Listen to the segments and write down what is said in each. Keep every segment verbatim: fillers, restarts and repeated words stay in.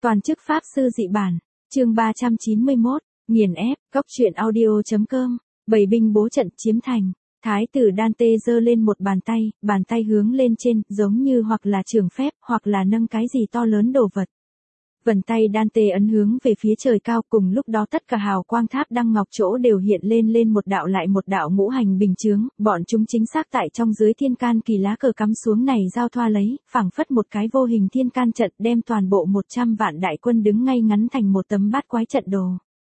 Toàn chức Pháp sư dị bản, chương ba trăm chín mươi mốt, nghiền ép, góc truyện audio.com, bảy binh bố trận chiếm thành. Thái tử Dante giơ lên một bàn tay, bàn tay hướng lên trên, giống như hoặc là trường phép, hoặc là nâng cái gì to lớn đồ vật. Vần tay Dante ấn hướng về phía trời cao, cùng lúc đó tất cả hào quang tháp đăng ngọc chỗ đều hiện lên lên một đạo lại một đạo ngũ hành bình chướng, bọn chúng chính xác tại trong dưới thiên can kỳ lá cờ cắm xuống này giao thoa lấy, phảng phất một cái vô hình thiên can trận đem toàn bộ một trăm vạn đại quân đứng ngay ngắn thành một tấm bát quái trận đồ.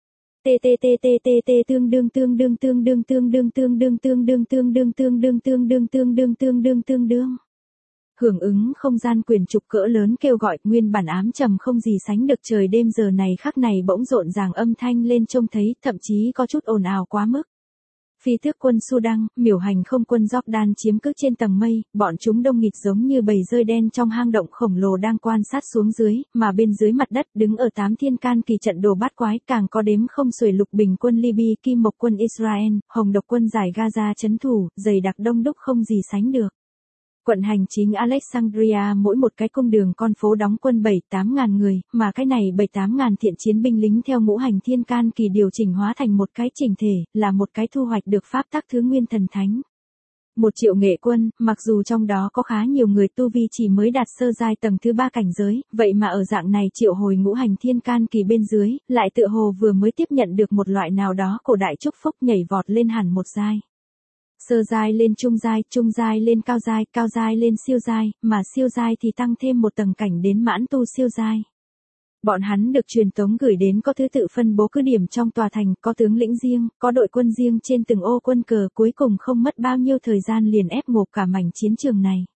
T T T T T T tương đương tương đương tương đương tương đương tương đương tương đương tương đương tương đương tương đương tương đương tương đương tương đương. Hưởng ứng không gian quyền trục cỡ lớn kêu gọi, nguyên bản ám trầm không gì sánh được trời đêm giờ này khắc này bỗng rộn ràng âm thanh lên trông thấy, thậm chí có chút ồn ào quá mức. Phi tước quân Sudan, miểu hành không quân Jordan chiếm cứ trên tầng mây, bọn chúng đông nghịt giống như bầy rơi đen trong hang động khổng lồ đang quan sát xuống dưới, mà bên dưới mặt đất đứng ở tám thiên can kỳ trận đồ bát quái, càng có đếm không xuể lục bình quân Libya, kim mộc quân Israel, hồng độc quân giải Gaza trấn thủ, dày đặc đông đúc không gì sánh được. Quận hành chính Alexandria mỗi một cái cung đường con phố đóng quân bảy tám ngàn người, mà cái này bảy tám ngàn thiện chiến binh lính theo ngũ hành thiên can kỳ điều chỉnh hóa thành một cái chỉnh thể, là một cái thu hoạch được pháp tắc thứ nguyên thần thánh. Một triệu nghệ quân, mặc dù trong đó có khá nhiều người tu vi chỉ mới đạt sơ giai tầng thứ ba cảnh giới, vậy mà ở dạng này triệu hồi ngũ hành thiên can kỳ bên dưới, lại tựa hồ vừa mới tiếp nhận được một loại nào đó cổ đại chúc phúc nhảy vọt lên hẳn một giai. Sơ giai lên trung giai, trung giai lên cao giai, cao giai lên siêu giai, mà siêu giai thì tăng thêm một tầng cảnh đến mãn tu siêu giai. Bọn hắn được truyền tống gửi đến có thứ tự phân bố cứ điểm trong tòa thành, có tướng lĩnh riêng, có đội quân riêng trên từng ô quân cờ, cuối cùng không mất bao nhiêu thời gian liền ép ngộp cả mảnh chiến trường này.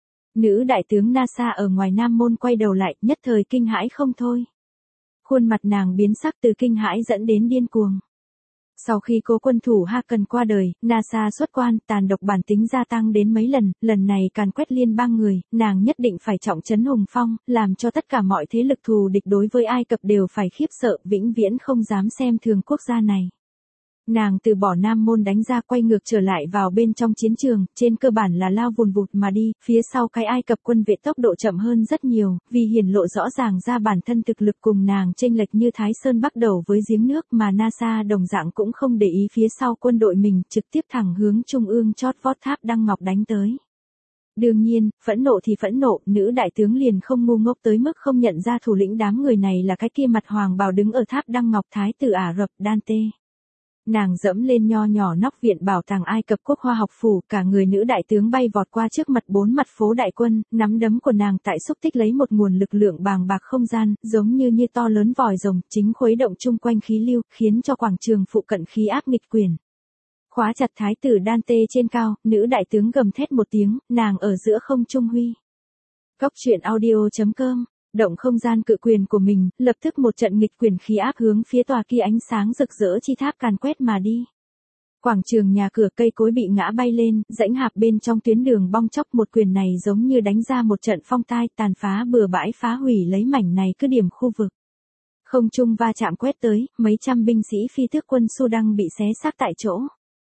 Nữ đại tướng NASA ở ngoài Nam Môn quay đầu lại, nhất thời kinh hãi không thôi. Khuôn mặt nàng biến sắc từ kinh hãi dẫn đến điên cuồng. Sau khi cố quân thủ Haken qua đời, NASA xuất quan, tàn độc bản tính gia tăng đến mấy lần, lần này càn quét liên bang người, nàng nhất định phải trọng trấn hùng phong, làm cho tất cả mọi thế lực thù địch đối với Ai Cập đều phải khiếp sợ, vĩnh viễn không dám xem thường quốc gia này. Nàng từ bỏ Nam Môn đánh ra quay ngược trở lại vào bên trong chiến trường, trên cơ bản là lao vùn vụt mà đi, phía sau cái Ai Cập quân vệ tốc độ chậm hơn rất nhiều, vì hiển lộ rõ ràng ra bản thân thực lực cùng nàng chênh lệch như Thái Sơn bắt đầu với giếng nước, mà NASA đồng dạng cũng không để ý phía sau quân đội mình, trực tiếp thẳng hướng trung ương chót vót tháp đăng ngọc đánh tới. Đương nhiên, phẫn nộ thì phẫn nộ, nữ đại tướng liền không ngu ngốc tới mức không nhận ra thủ lĩnh đám người này là cái kia mặt hoàng bào đứng ở tháp đăng ngọc Thái tử Ả Rập Dante. Nàng dẫm lên nho nhỏ nóc viện bảo tàng Ai Cập quốc hoa học phủ, cả người nữ đại tướng bay vọt qua trước mặt bốn mặt phố đại quân, nắm đấm của nàng tại xúc tích lấy một nguồn lực lượng bàng bạc không gian, giống như như to lớn vòi rồng, chính khuấy động chung quanh khí lưu, khiến cho quảng trường phụ cận khí áp nghịch quyền. Khóa chặt thái tử Dante trên cao, nữ đại tướng gầm thét một tiếng, nàng ở giữa không trung huy. Góc truyện audio.com động không gian cự quyền của mình, lập tức một trận nghịch quyền khí áp hướng phía tòa kia ánh sáng rực rỡ chi tháp càn quét mà đi. Quảng trường nhà cửa cây cối bị ngã bay lên, rãnh hạp bên trong tuyến đường bong chóc, một quyền này giống như đánh ra một trận phong tai, tàn phá bừa bãi phá hủy lấy mảnh này cứ điểm khu vực. Không trung va chạm quét tới, mấy trăm binh sĩ phi tước quân Sudan bị xé xác tại chỗ.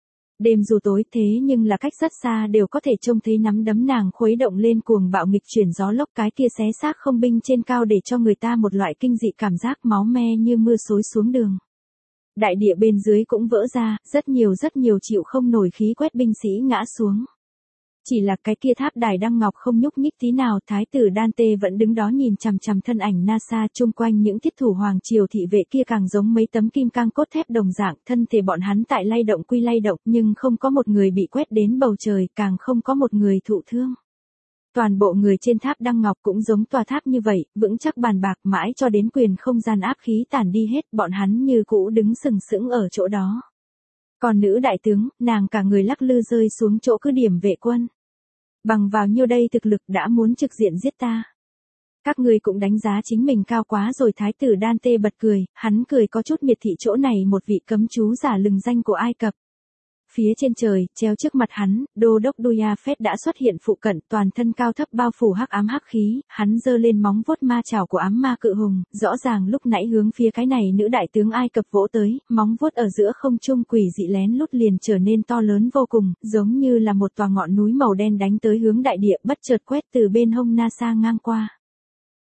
Đêm dù tối thế nhưng là cách rất xa đều có thể trông thấy nắm đấm nàng khuấy động lên cuồng bạo nghịch chuyển gió lốc, cái kia xé xác không binh trên cao để cho người ta một loại kinh dị cảm giác, máu me như mưa xối xuống đường. Đại địa bên dưới cũng vỡ ra, rất nhiều rất nhiều chịu không nổi khí quét binh sĩ ngã xuống. Chỉ là cái kia tháp đài đăng ngọc không nhúc nhích tí nào, thái tử Dante vẫn đứng đó nhìn chằm chằm thân ảnh NASA, chung quanh những thiết thủ hoàng triều thị vệ kia càng giống mấy tấm kim cang cốt thép đồng dạng, thân thể bọn hắn tại lay động quy lay động, nhưng không có một người bị quét đến bầu trời, càng không có một người thụ thương. Toàn bộ người trên tháp đăng ngọc cũng giống tòa tháp như vậy, vững chắc bàn bạc mãi cho đến quyền không gian áp khí tản đi hết, bọn hắn như cũ đứng sừng sững ở chỗ đó. Còn nữ đại tướng, nàng cả người lắc lư rơi xuống chỗ cứ điểm vệ quân. Bằng vào nhiêu đây thực lực đã muốn trực diện giết ta. Các người cũng đánh giá chính mình cao quá rồi, thái tử Dante bật cười, hắn cười có chút miệt thị chỗ này một vị cấm chú giả lừng danh của Ai Cập. Phía trên trời, treo trước mặt hắn, đô đốc Duya Phết đã xuất hiện phụ cận, toàn thân cao thấp bao phủ hắc ám hắc khí, hắn giơ lên móng vuốt ma chảo của ám ma cự hùng, rõ ràng lúc nãy hướng phía cái này nữ đại tướng Ai Cập vỗ tới, móng vuốt ở giữa không trung quỷ dị lén lút liền trở nên to lớn vô cùng, giống như là một tòa ngọn núi màu đen đánh tới hướng đại địa, bất chợt quét từ bên hông NASA ngang qua.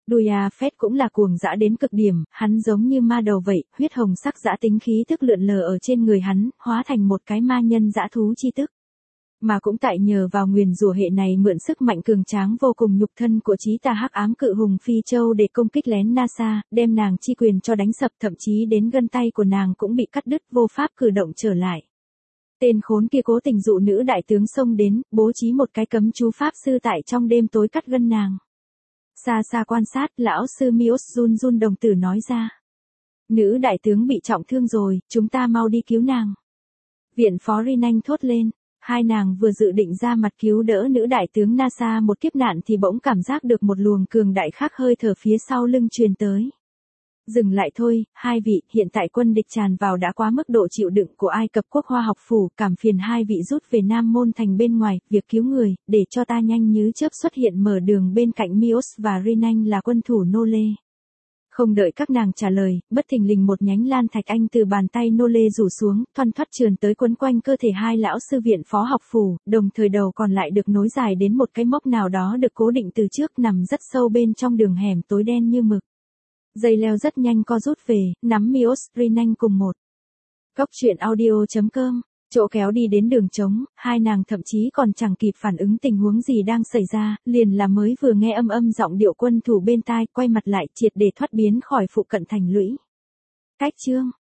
Duya Phét cũng là cuồng dã đến cực điểm, hắn giống như ma đầu vậy, huyết hồng sắc dã tính khí thức lượn lờ ở trên người hắn, hóa thành một cái ma nhân dã thú chi tức. Mà cũng tại nhờ vào nguyền rủa hệ này mượn sức mạnh cường tráng vô cùng nhục thân của chí tà hắc ám cự hùng Phi Châu để công kích lén NASA, đem nàng chi quyền cho đánh sập, thậm chí đến gân tay của nàng cũng bị cắt đứt, vô pháp cử động trở lại. Tên khốn kia cố tình dụ nữ đại tướng xông đến, bố trí một cái cấm chú pháp sư tại trong đêm tối cắt gân nàng. Xa xa quan sát, lão sư Mios run run đồng tử nói ra. Nữ đại tướng bị trọng thương rồi, chúng ta mau đi cứu nàng. Viện phó Rinanh thốt lên. Hai nàng vừa dự định ra mặt cứu đỡ nữ đại tướng NASA một kiếp nạn thì bỗng cảm giác được một luồng cường đại khác hơi thở phía sau lưng truyền tới. Dừng lại thôi, hai vị, hiện tại quân địch tràn vào đã quá mức độ chịu đựng của Ai Cập quốc hoa học phủ, cảm phiền hai vị rút về Nam Môn thành bên ngoài, việc cứu người, để cho ta nhanh như chớp xuất hiện mở đường bên cạnh Mios và Rinanh là quân thủ nô lê. Không đợi các nàng trả lời, bất thình lình một nhánh lan thạch anh từ bàn tay nô lê rủ xuống, thoăn thoắt trườn tới quấn quanh cơ thể hai lão sư viện phó học phủ, đồng thời đầu còn lại được nối dài đến một cái móc nào đó được cố định từ trước nằm rất sâu bên trong đường hẻm tối đen như mực. Dây leo rất nhanh co rút về, nắm Mios, Rinanh cùng một. Góc truyện audio chấm com, chỗ kéo đi đến đường trống, hai nàng thậm chí còn chẳng kịp phản ứng tình huống gì đang xảy ra, liền là mới vừa nghe âm âm giọng điệu quân thủ bên tai, quay mặt lại triệt để thoát biến khỏi phụ cận thành lũy. Cách chương